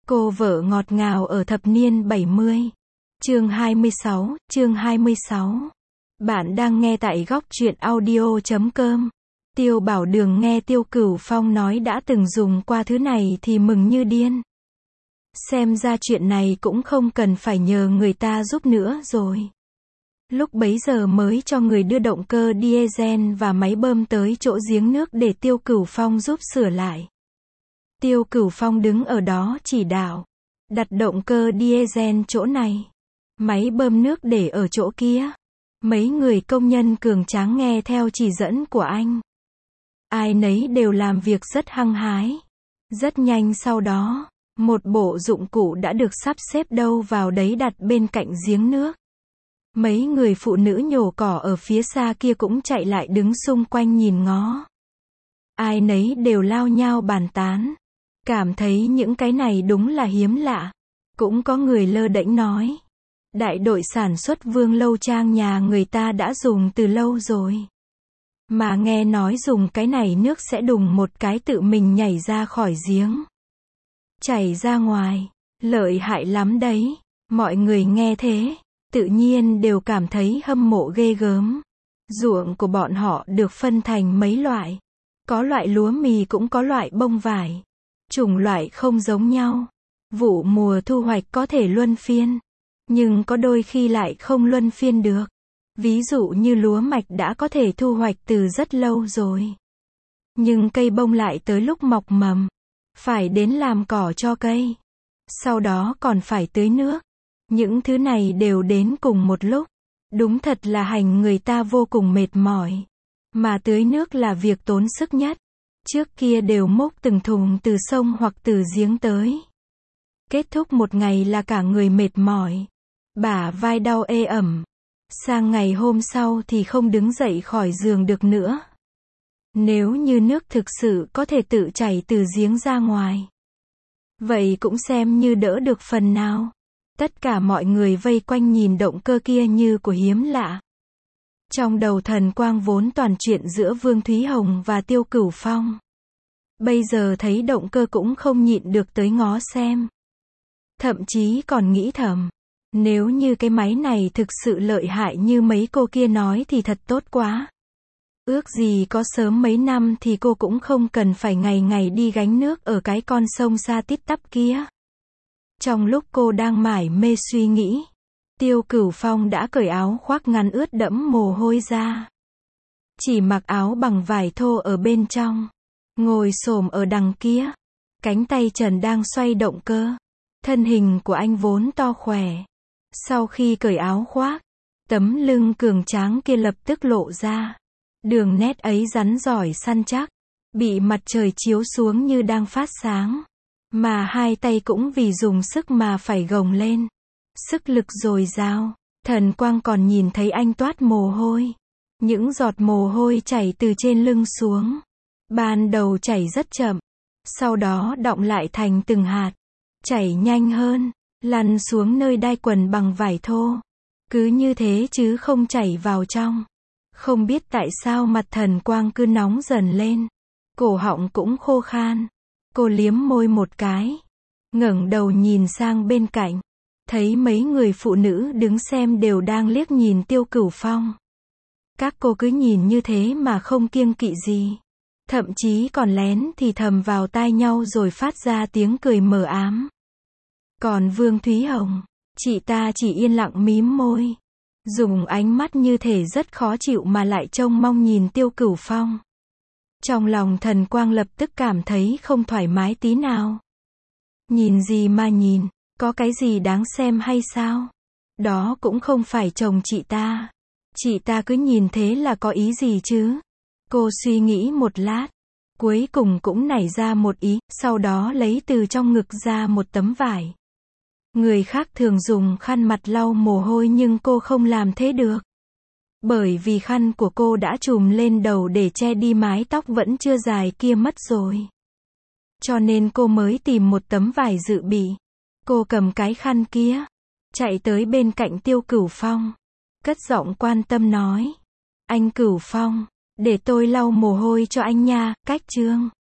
Cô vợ ngọt ngào ở thập niên 70. Chương 26. Bạn đang nghe tại góc truyện audio.com. Tiêu Bảo Đường nghe Tiêu Cửu Phong nói đã từng dùng qua thứ này thì mừng như điên. Xem ra chuyện này cũng không cần phải nhờ người ta giúp nữa rồi. Lúc bấy giờ mới cho người đưa động cơ diesel và máy bơm tới chỗ giếng nước để Tiêu Cửu Phong giúp sửa lại. Tiêu Cửu Phong đứng ở đó chỉ đạo. Đặt động cơ diesel chỗ này. Máy bơm nước để ở chỗ kia. Mấy người công nhân cường tráng nghe theo chỉ dẫn của anh. Ai nấy đều làm việc rất hăng hái. Rất nhanh sau đó, một bộ dụng cụ đã được sắp xếp đâu vào đấy đặt bên cạnh giếng nước. Mấy người phụ nữ nhổ cỏ ở phía xa kia cũng chạy lại đứng xung quanh nhìn ngó. Ai nấy đều lao nhao bàn tán. Cảm thấy những cái này đúng là hiếm lạ. Cũng có người lơ đễnh nói. Đại đội sản xuất Vương Lâu Trang nhà người ta đã dùng từ lâu rồi. Mà nghe nói dùng cái này nước sẽ đùng một cái tự mình nhảy ra khỏi giếng. Chảy ra ngoài. Lợi hại lắm đấy. Mọi người nghe thế, tự nhiên đều cảm thấy hâm mộ ghê gớm. Ruộng của bọn họ được phân thành mấy loại. Có loại lúa mì cũng có loại bông vải. Chủng loại không giống nhau. Vụ mùa thu hoạch có thể luân phiên. Nhưng có đôi khi lại không luân phiên được. Ví dụ như lúa mạch đã có thể thu hoạch từ rất lâu rồi. Nhưng cây bông lại tới lúc mọc mầm. Phải đến làm cỏ cho cây. Sau đó còn phải tưới nước. Những thứ này đều đến cùng một lúc. Đúng thật là hành người ta vô cùng mệt mỏi. Mà tưới nước là việc tốn sức nhất. Trước kia đều múc từng thùng từ sông hoặc từ giếng tới. Kết thúc một ngày là cả người mệt mỏi. Bả vai đau ê ẩm. Sang ngày hôm sau thì không đứng dậy khỏi giường được nữa. Nếu như nước thực sự có thể tự chảy từ giếng ra ngoài. Vậy cũng xem như đỡ được phần nào. Tất cả mọi người vây quanh nhìn động cơ kia như của hiếm lạ. Trong đầu Thần Quang vốn toàn chuyện giữa Vương Thúy Hồng và Tiêu Cửu Phong. Bây giờ thấy động cơ cũng không nhịn được tới ngó xem. Thậm chí còn nghĩ thầm. Nếu như cái máy này thực sự lợi hại như mấy cô kia nói thì thật tốt quá. Ước gì có sớm mấy năm thì cô cũng không cần phải ngày ngày đi gánh nước ở cái con sông xa tít tắp kia. Trong lúc cô đang mải mê suy nghĩ, Tiêu Cửu Phong đã cởi áo khoác ngắn ướt đẫm mồ hôi ra. Chỉ mặc áo bằng vải thô ở bên trong. Ngồi xổm ở đằng kia. Cánh tay trần đang xoay động cơ. Thân hình của anh vốn to khỏe. Sau khi cởi áo khoác, tấm lưng cường tráng kia lập tức lộ ra. Đường nét ấy rắn giỏi săn chắc. Bị mặt trời chiếu xuống như đang phát sáng. Mà hai tay cũng vì dùng sức mà phải gồng lên. Sức lực dồi dào. Thần Quang còn nhìn thấy anh toát mồ hôi. Những giọt mồ hôi chảy từ trên lưng xuống. Ban đầu chảy rất chậm. Sau đó đọng lại thành từng hạt. Chảy nhanh hơn. Lăn xuống nơi đai quần bằng vải thô. Cứ như thế chứ không chảy vào trong. Không biết tại sao mặt Thần Quang cứ nóng dần lên. Cổ họng cũng khô khan. Cô liếm môi một cái. Ngẩng đầu nhìn sang bên cạnh. Thấy mấy người phụ nữ đứng xem đều đang liếc nhìn Tiêu Cửu Phong. Các cô cứ nhìn như thế mà không kiêng kỵ gì. Thậm chí còn lén thì thầm vào tai nhau rồi phát ra tiếng cười mờ ám. Còn Vương Thúy Hồng, chị ta chỉ yên lặng mím môi. Dùng ánh mắt như thể rất khó chịu mà lại trông mong nhìn Tiêu Cửu Phong. Trong lòng Thần Quang lập tức cảm thấy không thoải mái tí nào. Nhìn gì mà nhìn, có cái gì đáng xem hay sao? Đó cũng không phải chồng chị ta. Chị ta cứ nhìn thế là có ý gì chứ? Cô suy nghĩ một lát. Cuối cùng cũng nảy ra một ý, sau đó lấy từ trong ngực ra một tấm vải. Người khác thường dùng khăn mặt lau mồ hôi nhưng cô không làm thế được. Bởi vì khăn của cô đã trùm lên đầu để che đi mái tóc vẫn chưa dài kia mất rồi. Cho nên cô mới tìm một tấm vải dự bị. Cô cầm cái khăn kia, chạy tới bên cạnh Tiêu Cửu Phong. Cất giọng quan tâm nói. Anh Cửu Phong, để tôi lau mồ hôi cho anh nha, Cách Trương.